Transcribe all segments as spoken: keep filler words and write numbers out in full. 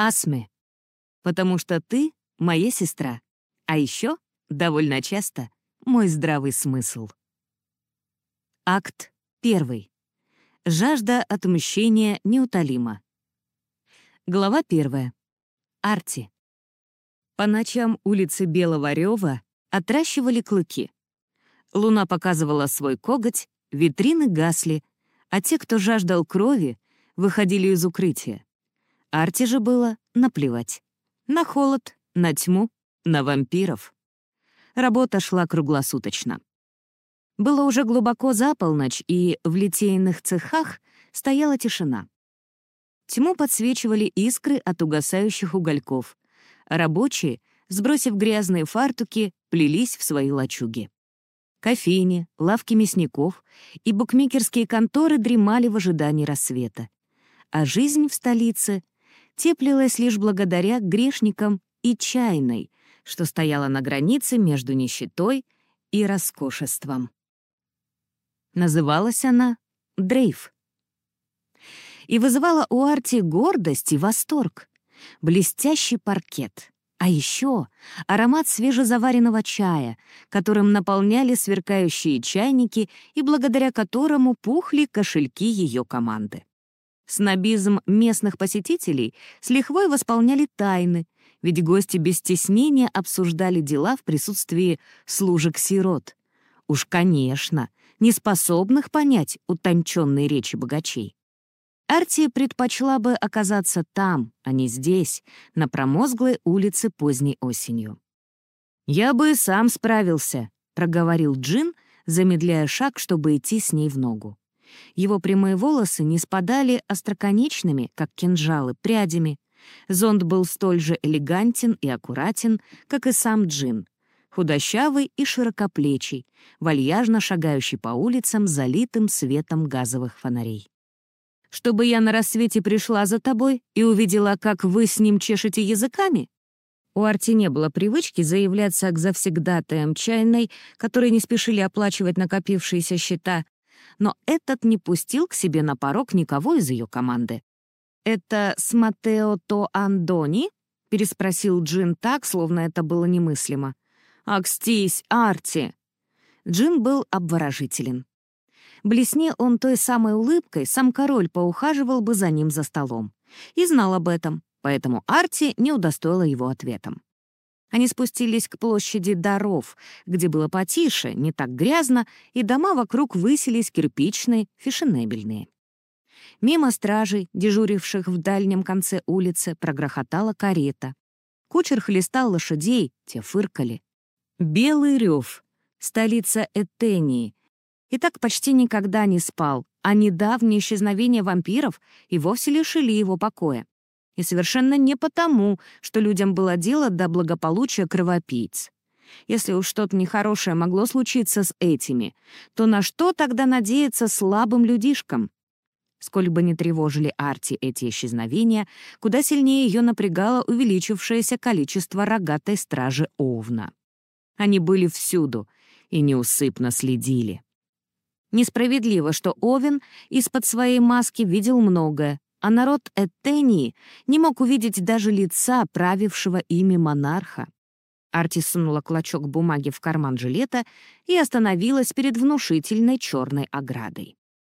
Асме, потому что ты — моя сестра, а еще довольно часто мой здравый смысл. Акт первый. Жажда отмщения неутолима. Глава первая. Арти. По ночам улицы Белого Рёва отращивали клыки. Луна показывала свой коготь, витрины гасли, а те, кто жаждал крови, выходили из укрытия. Арти же было наплевать. На холод, на тьму, на вампиров. Работа шла круглосуточно. Было уже глубоко за полночь, и в литейных цехах стояла тишина. Тьму подсвечивали искры от угасающих угольков, а рабочие, сбросив грязные фартуки, плелись в свои лачуги. Кофейни, лавки мясников и букмекерские конторы дремали в ожидании рассвета. А жизнь в столице теплилась лишь благодаря грешникам и чайной, что стояла на границе между нищетой и роскошеством. Называлась она Дрейв. И вызывала у Арти гордость и восторг. Блестящий паркет. А еще аромат свежезаваренного чая, которым наполняли сверкающие чайники и благодаря которому пухли кошельки ее команды. Снобизм местных посетителей с лихвой восполняли тайны, ведь гости без стеснения обсуждали дела в присутствии служек-сирот. Уж, конечно, неспособных понять утонченные речи богачей. Арти предпочла бы оказаться там, а не здесь, на промозглой улице поздней осенью. «Я бы сам справился», — проговорил Джин, замедляя шаг, чтобы идти с ней в ногу. Его прямые волосы не спадали остроконечными, как кинжалы, прядями. Зонт был столь же элегантен и аккуратен, как и сам Джин, худощавый и широкоплечий, вальяжно шагающий по улицам, залитым светом газовых фонарей. «Чтобы я на рассвете пришла за тобой и увидела, как вы с ним чешете языками?» У Арти не было привычки заявляться к завсегдатаям чайной, которые не спешили оплачивать накопившиеся счета, но этот не пустил к себе на порог никого из ее команды. «Это с Матео То Андони?» — переспросил Джин так, словно это было немыслимо. «Акстись, Арти!» Джин был обворожителен. Блесне он той самой улыбкой, сам король поухаживал бы за ним за столом. И знал об этом, поэтому Арти не удостоила его ответом. Они спустились к площади Даров, где было потише, не так грязно, и дома вокруг высились кирпичные, фешенебельные. Мимо стражей, дежуривших в дальнем конце улицы, прогрохотала карета. Кучер хлестал лошадей, те фыркали. Белый Рёв, столица Этении, и так почти никогда не спал, а недавнее исчезновение вампиров и вовсе лишили его покоя. И совершенно не потому, что людям было дело до благополучия кровопийц. Если уж что-то нехорошее могло случиться с этими, то на что тогда надеяться слабым людишкам? Сколь бы ни тревожили Арти эти исчезновения, куда сильнее ее напрягало увеличившееся количество рогатой стражи Овна. Они были всюду и неусыпно следили. Несправедливо, что Овен из-под своей маски видел многое, а народ Этении не мог увидеть даже лица правившего ими монарха. Арти сунула клочок бумаги в карман жилета и остановилась перед внушительной черной оградой.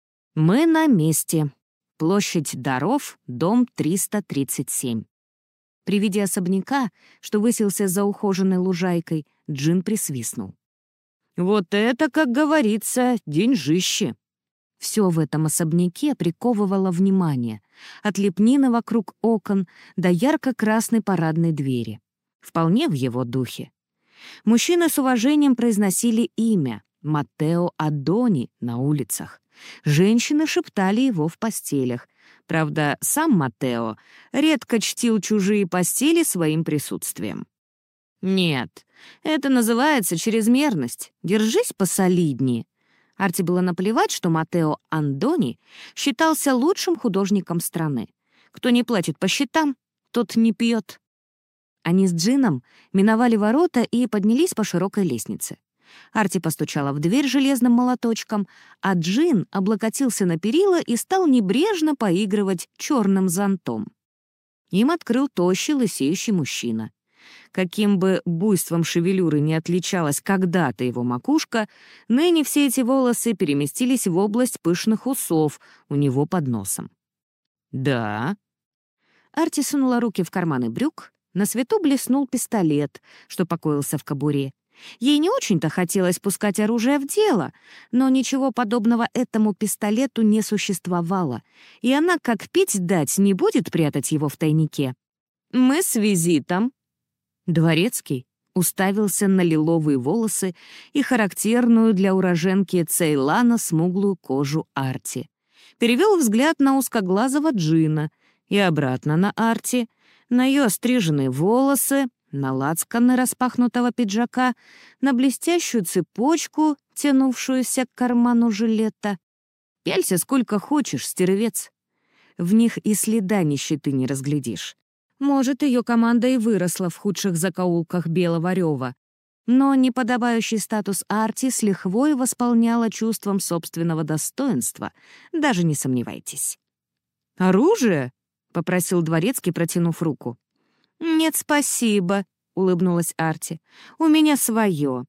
«Мы на месте. Площадь Даров, дом триста тридцать семь». При виде особняка, что высился за ухоженной лужайкой, Джин присвистнул. «Вот это, как говорится, деньжище!» Все в этом особняке приковывало внимание, от лепнины вокруг окон до ярко-красной парадной двери. Вполне в его духе. Мужчины с уважением произносили имя Матео Адони на улицах. Женщины шептали его в постелях. Правда, сам Матео редко чтил чужие постели своим присутствием. «Нет, это называется чрезмерность. Держись посолиднее». Арти было наплевать, что Матео Андони считался лучшим художником страны. Кто не платит по счетам, тот не пьет. Они с Джином миновали ворота и поднялись по широкой лестнице. Арти постучала в дверь железным молоточком, а Джин облокотился на перила и стал небрежно поигрывать черным зонтом. Им открыл тощий лысеющий мужчина. Каким бы буйством шевелюры не отличалась когда-то его макушка, ныне все эти волосы переместились в область пышных усов у него под носом. «Да». Арти сунула руки в карманы брюк, на свету блеснул пистолет, что покоился в кобуре. Ей не очень-то хотелось пускать оружие в дело, но ничего подобного этому пистолету не существовало, и она, как пить дать, не будет прятать его в тайнике. «Мы с визитом». Дворецкий уставился на лиловые волосы и характерную для уроженки Цейлана смуглую кожу Арти. Перевел взгляд на узкоглазого Джина и обратно на Арти, на ее остриженные волосы, на лацканы распахнутого пиджака, на блестящую цепочку, тянувшуюся к карману жилета. Пялься сколько хочешь, стервец. В них и следа нищеты не разглядишь. Может, ее команда и выросла в худших закоулках Белого Рёва, но неподобающий статус Арти с лихвой восполняла чувством собственного достоинства, даже не сомневайтесь. «Оружие?» — попросил дворецкий, протянув руку. «Нет, спасибо», — улыбнулась Арти. «У меня свое».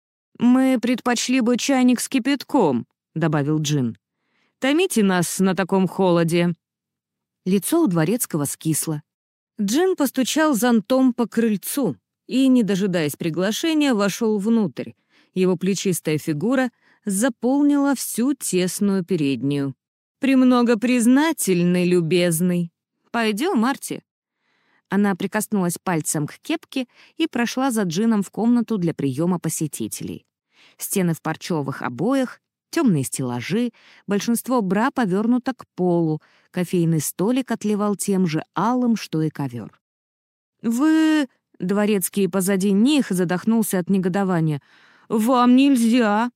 «Мы предпочли бы чайник с кипятком», — добавил Джин. «Томите нас на таком холоде». Лицо у дворецкого скисло. Джин постучал зонтом по крыльцу и, не дожидаясь приглашения, вошел внутрь. Его плечистая фигура заполнила всю тесную переднюю. «Премного признательный, любезный. Пойдем, Арти». Она прикоснулась пальцем к кепке и прошла за Джином в комнату для приема посетителей. Стены в парчевых обоях, темные стеллажи, большинство бра повернуто к полу, кофейный столик отливал тем же алым, что и ковер. «Вы...» — дворецкий позади них задохнулся от негодования. «Вам нельзя!»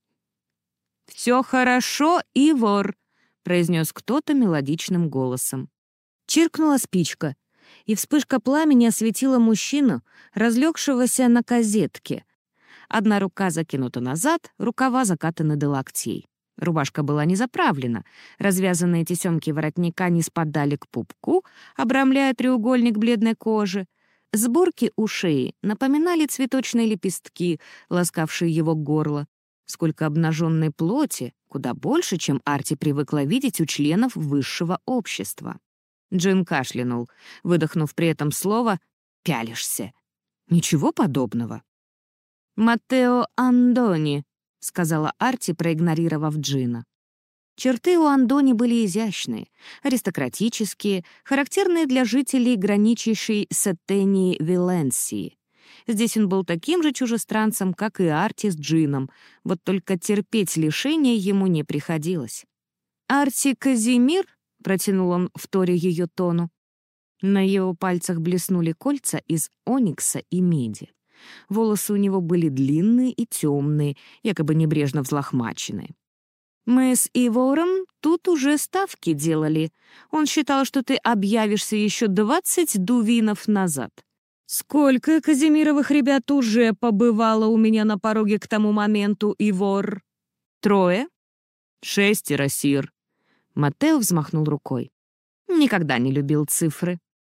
«Все хорошо, Ивор!» — произнес кто-то мелодичным голосом. Чиркнула спичка, и вспышка пламени осветила мужчину, разлегшегося на козетке. Одна рука закинута назад, рукава закатаны до локтей. Рубашка была не заправлена, развязанные тесемки воротника не спадали к пупку, обрамляя треугольник бледной кожи. Сборки у шеи напоминали цветочные лепестки, ласкавшие его горло. Сколько обнаженной плоти, куда больше, чем Арти привыкла видеть у членов высшего общества. Джин кашлянул, выдохнув при этом слово «пялишься». Ничего подобного. «Маттео Андони», — сказала Арти, проигнорировав Джина. Черты у Андони были изящные, аристократические, характерные для жителей граничащей с Этенией Виленсии. Здесь он был таким же чужестранцем, как и Арти с Джином, вот только терпеть лишения ему не приходилось. «Арти Казимир?» — протянул он вторя ее тону. На его пальцах блеснули кольца из оникса и меди. Волосы у него были длинные и темные, якобы небрежно взлохмаченные. «Мы с Ивором тут уже ставки делали. Он считал, что ты объявишься еще двадцать дувинов назад. Сколько Казимировых ребят уже побывало у меня на пороге к тому моменту, Ивор? Трое? Шестеро, сир». Маттео взмахнул рукой. Никогда не любил цифры.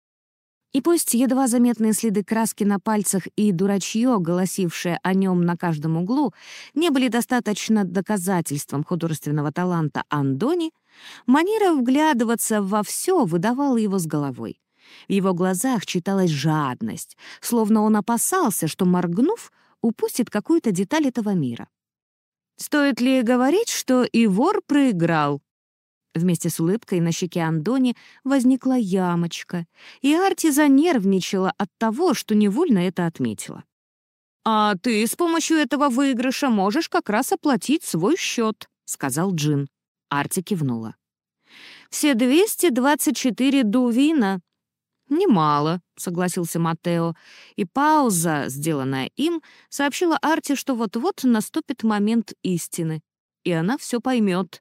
И пусть едва заметные следы краски на пальцах и дурачье, голосившее о нем на каждом углу, не были достаточно доказательством художественного таланта Андони, манера вглядываться во все выдавала его с головой. В его глазах читалась жадность, словно он опасался, что, моргнув, упустит какую-то деталь этого мира. «Стоит ли говорить, что Ивор проиграл?» Вместе с улыбкой на щеке Андони возникла ямочка, и Арти занервничала от того, что невольно это отметила. «А ты с помощью этого выигрыша можешь как раз оплатить свой счет», — сказал Джин. Арти кивнула. «Все двести двадцать четыре дувина». «Немало», — согласился Маттео, и пауза, сделанная им, сообщила Арти, что вот-вот наступит момент истины, и она все поймет.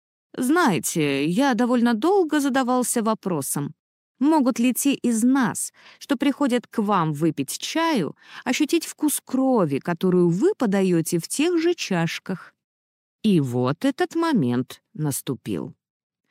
«Знаете, я довольно долго задавался вопросом, могут ли те из нас, что приходят к вам выпить чаю, ощутить вкус крови, которую вы подаете в тех же чашках?» И вот этот момент наступил.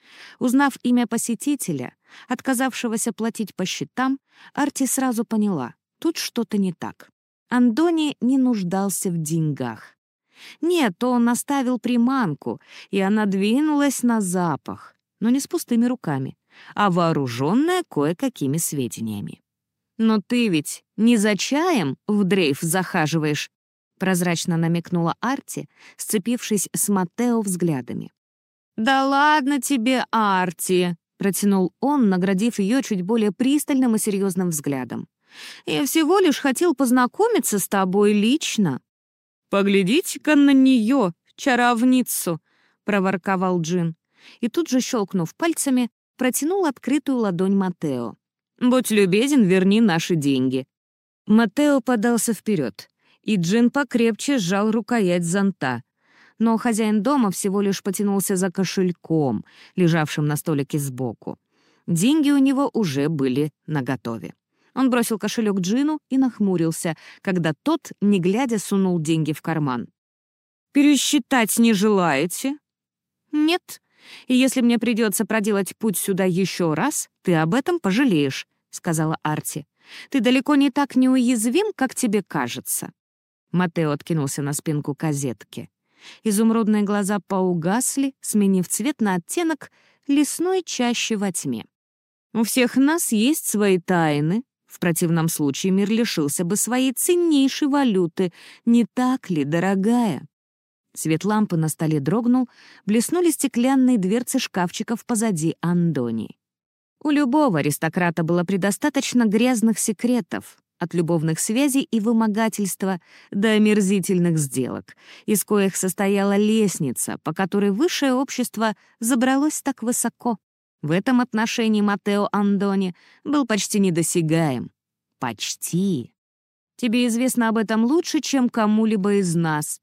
Узнав имя посетителя, отказавшегося платить по счетам, Арти сразу поняла — тут что-то не так. Андони не нуждался в деньгах. Нет, он оставил приманку, и она двинулась на запах, но не с пустыми руками, а вооруженная кое-какими сведениями. «Но ты ведь не за чаем в дрейф захаживаешь?» — прозрачно намекнула Арти, сцепившись с Маттео взглядами. «Да ладно тебе, Арти!» — протянул он, наградив ее чуть более пристальным и серьезным взглядом. «Я всего лишь хотел познакомиться с тобой лично». «Поглядите-ка на нее, чаровницу!» — проворковал Джин. И тут же, щелкнув пальцами, протянул открытую ладонь Маттео. «Будь любезен, верни наши деньги». Маттео подался вперед, и Джин покрепче сжал рукоять зонта. Но хозяин дома всего лишь потянулся за кошельком, лежавшим на столике сбоку. Деньги у него уже были наготове. Он бросил кошелек Джину и нахмурился, когда тот, не глядя, сунул деньги в карман. «Пересчитать не желаете?» «Нет. И если мне придется проделать путь сюда еще раз, ты об этом пожалеешь», — сказала Арти. «Ты далеко не так неуязвим, как тебе кажется». Маттео откинулся на спинку козетки. Изумрудные глаза поугасли, сменив цвет на оттенок лесной чащи во тьме. «У всех нас есть свои тайны. В противном случае мир лишился бы своей ценнейшей валюты. Не так ли, дорогая?» Свет лампы на столе дрогнул, блеснули стеклянные дверцы шкафчиков позади Андони. У любого аристократа было предостаточно грязных секретов, от любовных связей и вымогательства до омерзительных сделок, из коих состояла лестница, по которой высшее общество забралось так высоко. В этом отношении Маттео Андони был почти недосягаем. Почти. Тебе известно об этом лучше, чем кому-либо из нас.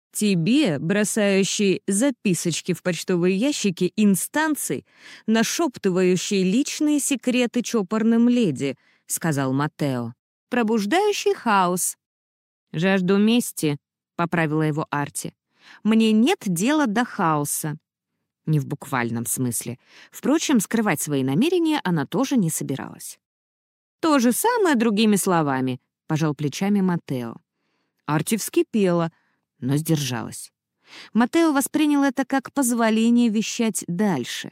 Тебе, бросающей записочки в почтовые ящики инстанций, нашептывающей личные секреты чопорным леди, — сказал Маттео. Пробуждающий хаос. «Жажду мести», — поправила его Арти. «Мне нет дела до хаоса». Не в буквальном смысле. Впрочем, скрывать свои намерения она тоже не собиралась. «То же самое другими словами», — пожал плечами Маттео. Арти вскипела, но сдержалась. Маттео воспринял это как позволение вещать дальше.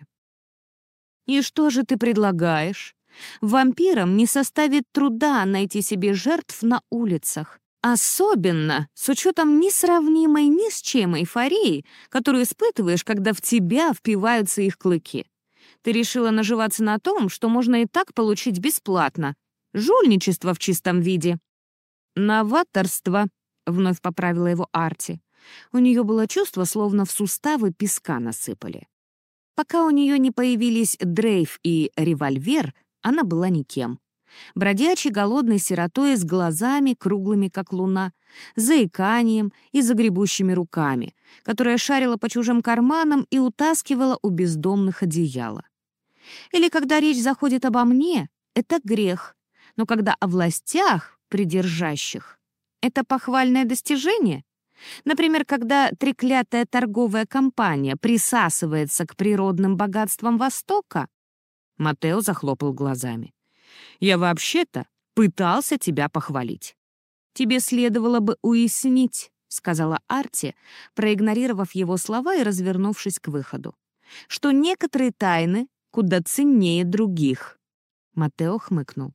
«И что же ты предлагаешь? Вампирам не составит труда найти себе жертв на улицах, особенно с учетом несравнимой ни с чем эйфории, которую испытываешь, когда в тебя впиваются их клыки. Ты решила наживаться на том, что можно и так получить бесплатно. Жульничество в чистом виде». «Новаторство», — вновь поправила его Арти. У нее было чувство, словно в суставы песка насыпали. Пока у нее не появились дрейф и револьвер, она была никем. Бродячей голодной сиротой с глазами, круглыми как луна, заиканием и загребущими руками, которая шарила по чужим карманам и утаскивала у бездомных одеяло. Или когда речь заходит обо мне, это грех, но когда о властях, придержащих, это похвальное достижение. Например, когда треклятая торговая компания присасывается к природным богатствам Востока. Маттео захлопал глазами. «Я вообще-то пытался тебя похвалить». «Тебе следовало бы уяснить», — сказала Арти, проигнорировав его слова и развернувшись к выходу, «что некоторые тайны куда ценнее других». Маттео хмыкнул.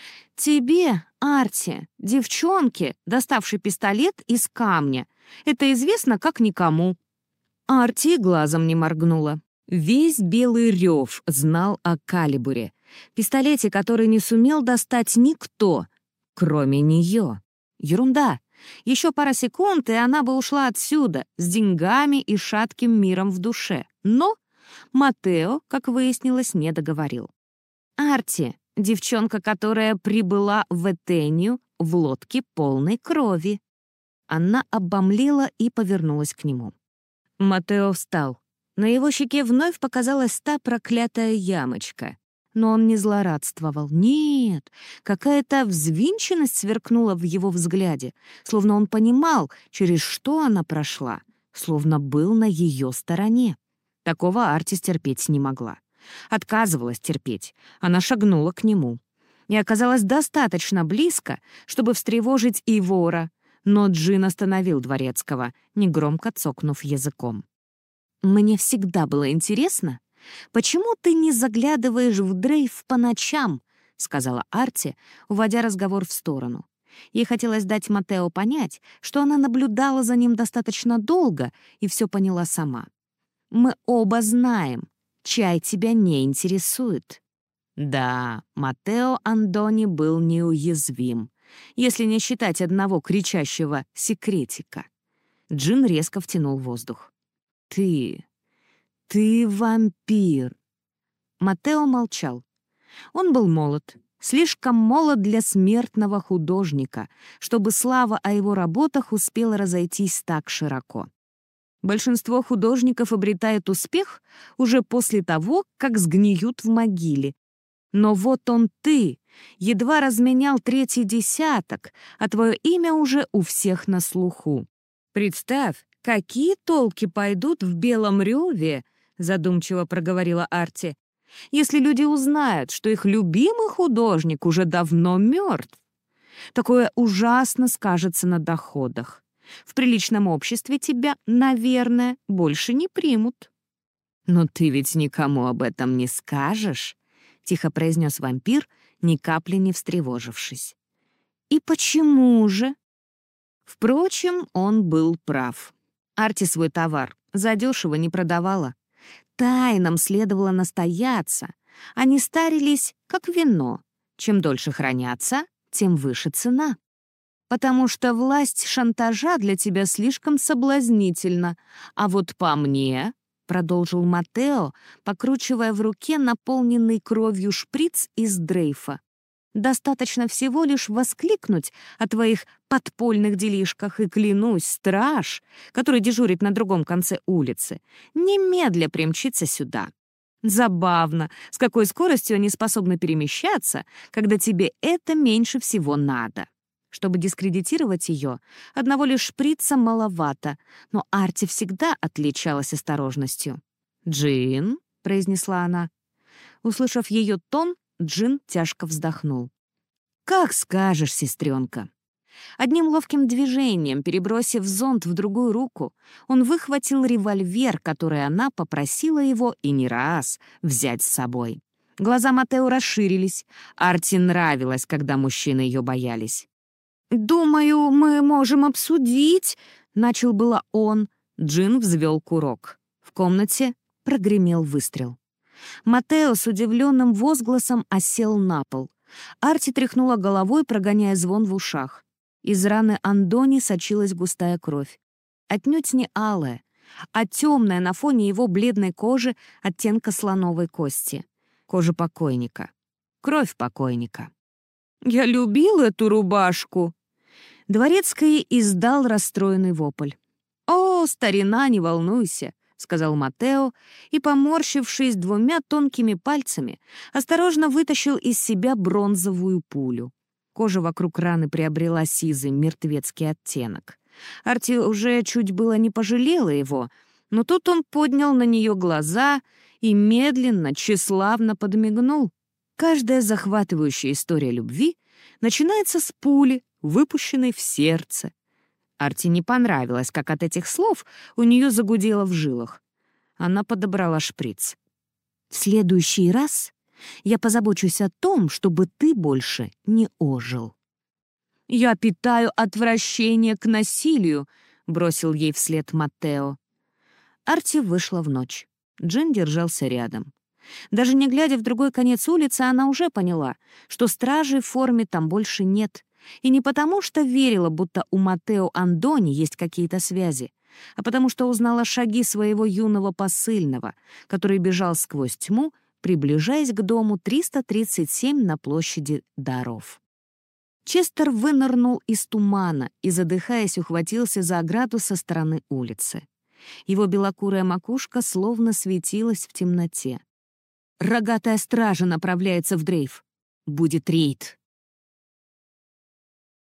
«Тебе, Арти, девчонке, доставшей пистолет из камня, это известно как никому». Арти глазом не моргнула. Весь Белый Рев знал о калибуре, пистолете, который не сумел достать никто, кроме нее. Ерунда. Еще пара секунд, и она бы ушла отсюда, с деньгами и шатким миром в душе. Но Маттео, как выяснилось, не договорил. «Арти, девчонка, которая прибыла в Этению в лодке полной крови». Она обомлела и повернулась к нему. Маттео встал. На его щеке вновь показалась та проклятая ямочка. Но он не злорадствовал. Нет, какая-то взвинченность сверкнула в его взгляде, словно он понимал, через что она прошла, словно был на ее стороне. Такого Артис терпеть не могла. Отказывалась терпеть. Она шагнула к нему. И оказалась достаточно близко, чтобы встревожить и вора, но Джин остановил дворецкого, негромко цокнув языком. «Мне всегда было интересно, почему ты не заглядываешь в дрейф по ночам?» — сказала Арти, уводя разговор в сторону. Ей хотелось дать Матео понять, что она наблюдала за ним достаточно долго и все поняла сама. «Мы оба знаем, чай тебя не интересует». Да, Матео Андони был неуязвим, если не считать одного кричащего секретика. Джин резко втянул воздух. «Ты... ты вампир!» Матео молчал. Он был молод, слишком молод для смертного художника, чтобы слава о его работах успела разойтись так широко. Большинство художников обретает успех уже после того, как сгниют в могиле. Но вот он ты, едва разменял третий десяток, а твое имя уже у всех на слуху. Представь, какие толки пойдут в Белом Реве, задумчиво проговорила Арти, если люди узнают, что их любимый художник уже давно мертв. Такое ужасно скажется на доходах. В приличном обществе тебя, наверное, больше не примут. «Но ты ведь никому об этом не скажешь», — тихо произнес вампир, ни капли не встревожившись. «И почему же?» Впрочем, он был прав. Арти свой товар задешево не продавала. Тайнам следовало настояться. Они старились, как вино. Чем дольше хранятся, тем выше цена. Потому что власть шантажа для тебя слишком соблазнительна. А вот по мне, — продолжил Матео, покручивая в руке наполненный кровью шприц из дрейфа, достаточно всего лишь воскликнуть о твоих подпольных делишках, и, клянусь, страж, который дежурит на другом конце улицы, немедля примчится сюда. Забавно, с какой скоростью они способны перемещаться, когда тебе это меньше всего надо. Чтобы дискредитировать ее, одного лишь шприца маловато, но Арти всегда отличалась осторожностью. «Джин», — произнесла она. Услышав ее тон, Джин тяжко вздохнул. «Как скажешь, сестренка». Одним ловким движением, перебросив зонт в другую руку, он выхватил револьвер, который она попросила его и не раз взять с собой. Глаза Матео расширились. Арти нравилось, когда мужчины ее боялись. «Думаю, мы можем обсудить», — начал было он. Джин взвел курок. В комнате прогремел выстрел. Матео с удивленным возгласом осел на пол. Арти тряхнула головой, прогоняя звон в ушах. Из раны Андони сочилась густая кровь. Отнюдь не алая, а темная на фоне его бледной кожи оттенка слоновой кости. Кожа покойника. Кровь покойника. «Я любил эту рубашку!» Дворецкий издал расстроенный вопль. «О, старина, не волнуйся!» — сказал Матео и, поморщившись двумя тонкими пальцами, осторожно вытащил из себя бронзовую пулю. Кожа вокруг раны приобрела сизый мертвецкий оттенок. Арти уже чуть было не пожалела его, но тут он поднял на нее глаза и медленно, тщеславно подмигнул. Каждая захватывающая история любви начинается с пули, выпущенной в сердце. Арти не понравилось, как от этих слов у нее загудело в жилах. Она подобрала шприц. «В следующий раз я позабочусь о том, чтобы ты больше не ожил». «Я питаю отвращение к насилию», — бросил ей вслед Матео. Арти вышла в ночь. Джин держался рядом. Даже не глядя в другой конец улицы, она уже поняла, что стражей в форме там больше нет. И не потому, что верила, будто у Матео Андони есть какие-то связи, а потому что узнала шаги своего юного посыльного, который бежал сквозь тьму, приближаясь к дому триста тридцать семь на площади Даров. Честер вынырнул из тумана и, задыхаясь, ухватился за ограду со стороны улицы. Его белокурая макушка словно светилась в темноте. «Рогатая стража направляется в дрейф. Будет рейд».